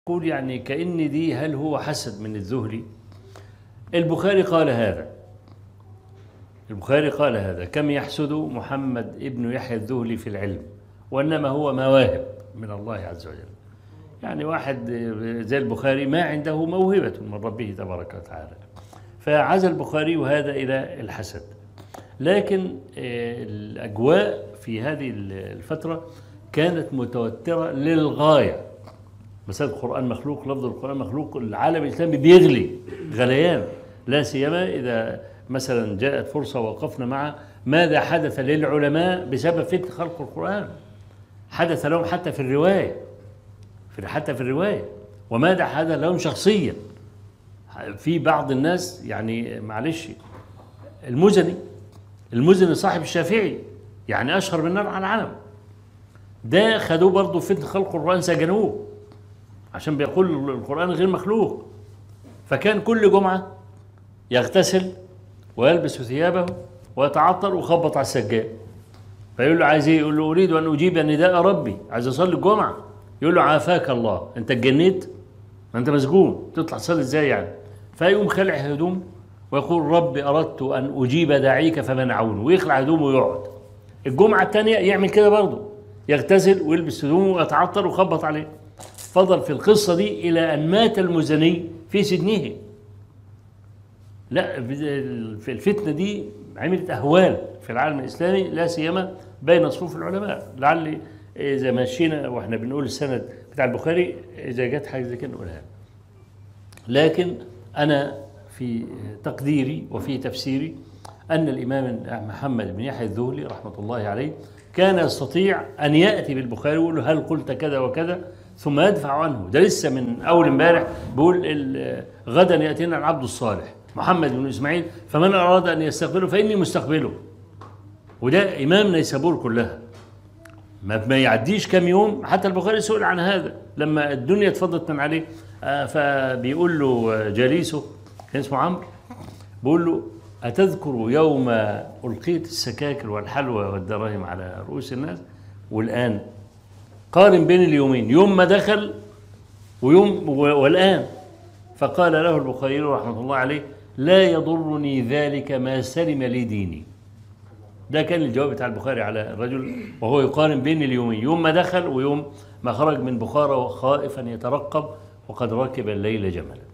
يقول يعني كأن دي هل هو حسد من الذهلي؟ البخاري قال هذا. البخاري قال هذا: كم يحسد محمد ابن يحيى الذهلي في العلم، وإنما هو مواهب من الله عز وجل. يعني واحد زي البخاري ما عنده موهبة من ربه تبارك وتعالى، فعزى البخاري هذا إلى الحسد. لكن الأجواء في هذه الفترة كانت متوترة للغاية. مسألة القرآن مخلوق، لفظ القرآن مخلوق، العالم الإسلامي بيغلي غليان، لا سيما إذا مثلا جاءت فرصة ووقفنا مع ماذا حدث للعلماء بسبب فتنة خلق القرآن. حدث لهم حتى في الرواية، وماذا حدث لهم شخصيا. في بعض الناس يعني معلش، المزني صاحب الشافعي يعني أشهر من نار على العالم، ده خدوه برضه فتنة خلق القرآن، سجنوه عشان بيقول القرآن غير مخلوق. فكان كل جمعة يغتسل ويلبس ثيابه ويتعطر ويخبط على السجاد، فيقول له عايز ايه؟ يقول له اريد ان اجيب نداء ربي، عايز اصلي الجمعة. يقول له عافاك الله، انت اتجنيت؟ ما انت مسجون، تطلع تصلي ازاي يعني؟ فيقوم خلع هدوم ويقول ربي اردت ان اجيب داعيك فمنعوني، ويخلع هدومه ويقعد. الجمعة الثانية يعمل كده برضه، يغتسل ويلبس هدومه ويتعطر ويخبط عليه. فضل في القصة دي إلى أن مات المزني في سجنه. لا، في الفتنة دي عملت أهوال في العالم الإسلامي، لا سيما بين صفوف العلماء. لعل إذا مشينا وإحنا بنقول السند بتاع البخاري، إذا جت حاجة زي كده نقولها. لكن أنا في تقديري وفي تفسيري أن الإمام محمد بن يحيى الذهلي رحمة الله عليه كان يستطيع أن يأتي بالبخاري ويقول له هل قلت كذا وكذا، ثم يدفع عنه. ده لسه من أول امبارح بيقول غدا يأتينا العبد الصالح محمد بن إسماعيل، فمن أراد أن يستقبله فإني مستقبله. وده إمام نيسابور كلها، ما يعديش كم يوم حتى البخاري سئل عن هذا لما الدنيا اتفضت من عليه. فبيقول له جليسه كان اسمه عمرو، بيقول له أتذكر يوم ألقيت السكاكر والحلوى والدراهم على رؤوس الناس؟ والآن قارن بين اليومين، يوم ما دخل ويوم والآن. فقال له البخاري رحمه الله عليه: لا يضرني ذلك ما سلم لي ديني. ده كان الجواب بتاع البخاري على الرجل وهو يقارن بين اليومين، يوم ما دخل ويوم ما خرج من بخارى خائفا يترقب وقد ركب الليل جملا.